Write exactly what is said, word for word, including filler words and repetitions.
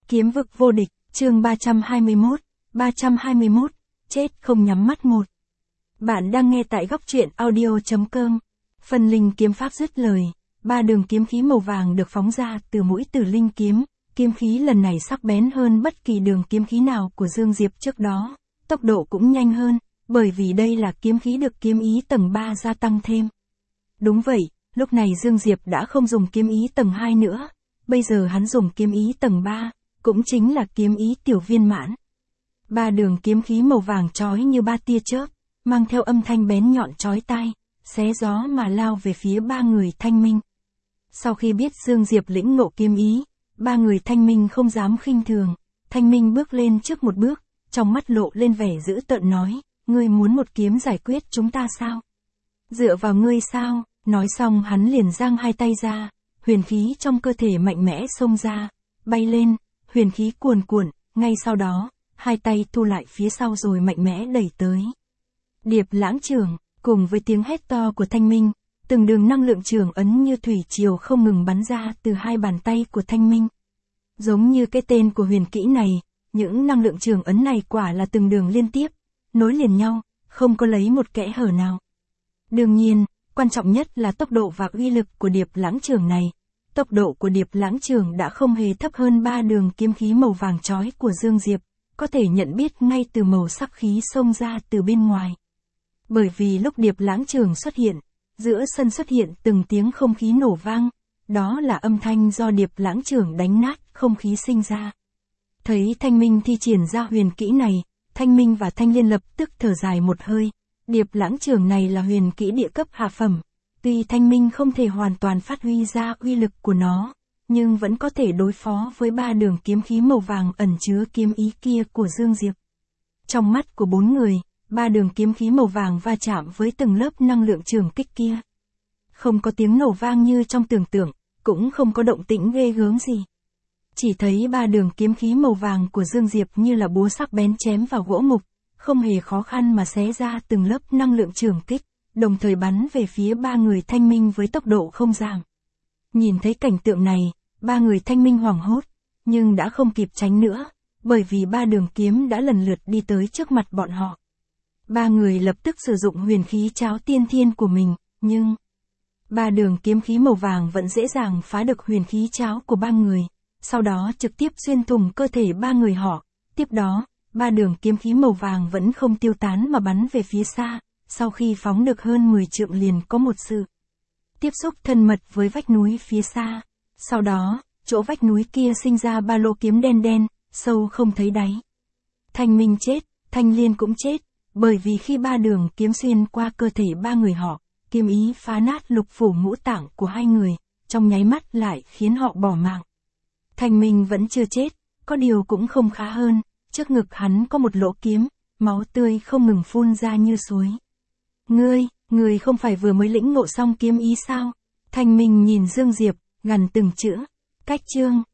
Kiếm vực vô địch, chương ba trăm hai mươi mốt, ba trăm hai mươi mốt, chết không nhắm mắt một. Bạn đang nghe tại góc truyện audio chấm com. Phần linh kiếm pháp dứt lời, ba đường kiếm khí màu vàng được phóng ra từ mũi tử linh kiếm, kiếm khí lần này sắc bén hơn bất kỳ đường kiếm khí nào của Dương Diệp trước đó, tốc độ cũng nhanh hơn, bởi vì đây là kiếm khí được kiếm ý tầng ba gia tăng thêm. Đúng vậy, lúc này Dương Diệp đã không dùng kiếm ý tầng hai nữa, bây giờ hắn dùng kiếm ý tầng ba, cũng chính là kiếm ý tiểu viên mãn. Ba đường kiếm khí màu vàng chói như ba tia chớp, mang theo âm thanh bén nhọn chói tai, xé gió mà lao về phía ba người Thanh Minh. Sau khi biết Dương Diệp lĩnh ngộ kiếm ý, ba người Thanh Minh không dám khinh thường, Thanh Minh bước lên trước một bước, trong mắt lộ lên vẻ dữ tợn nói, ngươi muốn một kiếm giải quyết chúng ta sao? Dựa vào ngươi sao? Nói xong hắn liền giang hai tay ra, huyền khí trong cơ thể mạnh mẽ xông ra, bay lên, huyền khí cuồn cuộn, ngay sau đó, hai tay thu lại phía sau rồi mạnh mẽ đẩy tới. Điệp lãng trường, cùng với tiếng hét to của Thanh Minh, từng đường năng lượng trường ấn như thủy triều không ngừng bắn ra từ hai bàn tay của Thanh Minh. Giống như cái tên của huyền kỹ này, những năng lượng trường ấn này quả là từng đường liên tiếp, nối liền nhau, không có lấy một kẽ hở nào. Đương nhiên, quan trọng nhất là tốc độ và uy lực của điệp lãng trường này. Tốc độ của điệp lãng trường đã không hề thấp hơn ba đường kiếm khí màu vàng chói của Dương Diệp, có thể nhận biết ngay từ màu sắc khí xông ra từ bên ngoài. Bởi vì lúc điệp lãng trường xuất hiện, giữa sân xuất hiện từng tiếng không khí nổ vang, đó là âm thanh do điệp lãng trường đánh nát không khí sinh ra. Thấy Thanh Minh thi triển ra huyền kỹ này, Thanh Minh và Thanh Liên lập tức thở dài một hơi. Điệp lãng trường này là huyền kỹ địa cấp hạ phẩm, tuy Thanh Minh không thể hoàn toàn phát huy ra uy lực của nó, nhưng vẫn có thể đối phó với ba đường kiếm khí màu vàng ẩn chứa kiếm ý kia của Dương Diệp. Trong mắt của bốn người, ba đường kiếm khí màu vàng va chạm với từng lớp năng lượng trường kích kia. Không có tiếng nổ vang như trong tưởng tượng, cũng không có động tĩnh ghê gớm gì. Chỉ thấy ba đường kiếm khí màu vàng của Dương Diệp như là búa sắc bén chém vào gỗ mục, không hề khó khăn mà xé ra từng lớp năng lượng trường kích, đồng thời bắn về phía ba người Thanh Minh với tốc độ không giảm. Nhìn thấy cảnh tượng này, ba người Thanh Minh hoảng hốt, nhưng đã không kịp tránh nữa, bởi vì ba đường kiếm đã lần lượt đi tới trước mặt bọn họ. Ba người lập tức sử dụng huyền khí cháo tiên thiên của mình, nhưng ba đường kiếm khí màu vàng vẫn dễ dàng phá được huyền khí cháo của ba người, sau đó trực tiếp xuyên thủng cơ thể ba người họ. Tiếp đó, ba đường kiếm khí màu vàng vẫn không tiêu tán mà bắn về phía xa, sau khi phóng được hơn mười trượng liền có một sự tiếp xúc thân mật với vách núi phía xa. Sau đó, chỗ vách núi kia sinh ra ba lỗ kiếm đen đen, sâu không thấy đáy. Thanh Minh chết, Thanh Liên cũng chết, bởi vì khi ba đường kiếm xuyên qua cơ thể ba người họ, kiếm ý phá nát lục phủ ngũ tạng của hai người, trong nháy mắt lại khiến họ bỏ mạng. Thanh Minh vẫn chưa chết, có điều cũng không khá hơn, trước ngực hắn có một lỗ kiếm, máu tươi không ngừng phun ra như suối. Ngươi, ngươi không phải vừa mới lĩnh ngộ xong kiếm ý sao? Thanh Minh nhìn Dương Diệp, gằn từng chữ. Cách chương,